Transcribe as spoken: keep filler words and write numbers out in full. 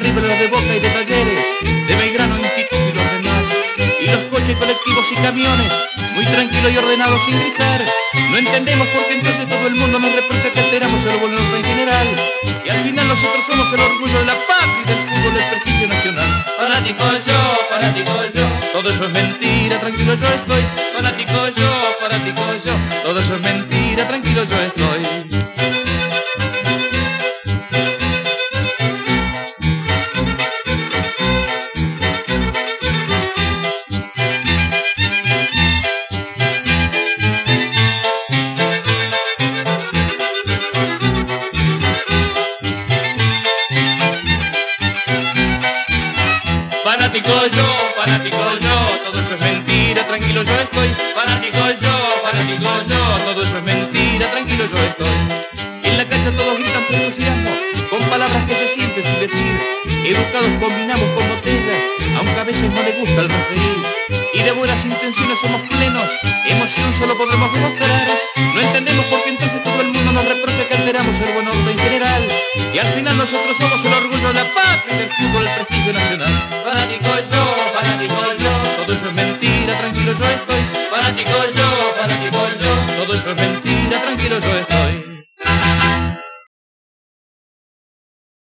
terribles los de Boca y de Talleres, de Belgrano, Instituto y los demás. Y los coches colectivos y camiones, muy tranquilos y ordenados sin gritar. No entendemos por qué entonces todo el mundo nos reprocha que alteramos el buen orden general. Y al final nosotros somos el orgullo de la patria y del fútbol, el prestigio nacional. Fanático yo, fanático yo, todo eso es mentira, tranquilo yo estoy. Fanático yo, fanático yo, todo eso es mentira, tranquilo yo estoy. Fanático yo, fanático yo, todo eso es mentira, tranquilo yo estoy. Fanático yo, fanático yo, todo eso es mentira, tranquilo yo estoy. En la cancha todos gritan con entusiasmo, con palabras que se sienten sin decir. Educados combinamos con botellas, aunque a veces no le gusta el referir. Y de buenas intenciones somos plenos, emoción solo podemos demostrar. No entendemos por qué entonces todo el mundo nos reprocha que alteramos el buen orden general. Y al final nosotros somos el orgullo de la patria.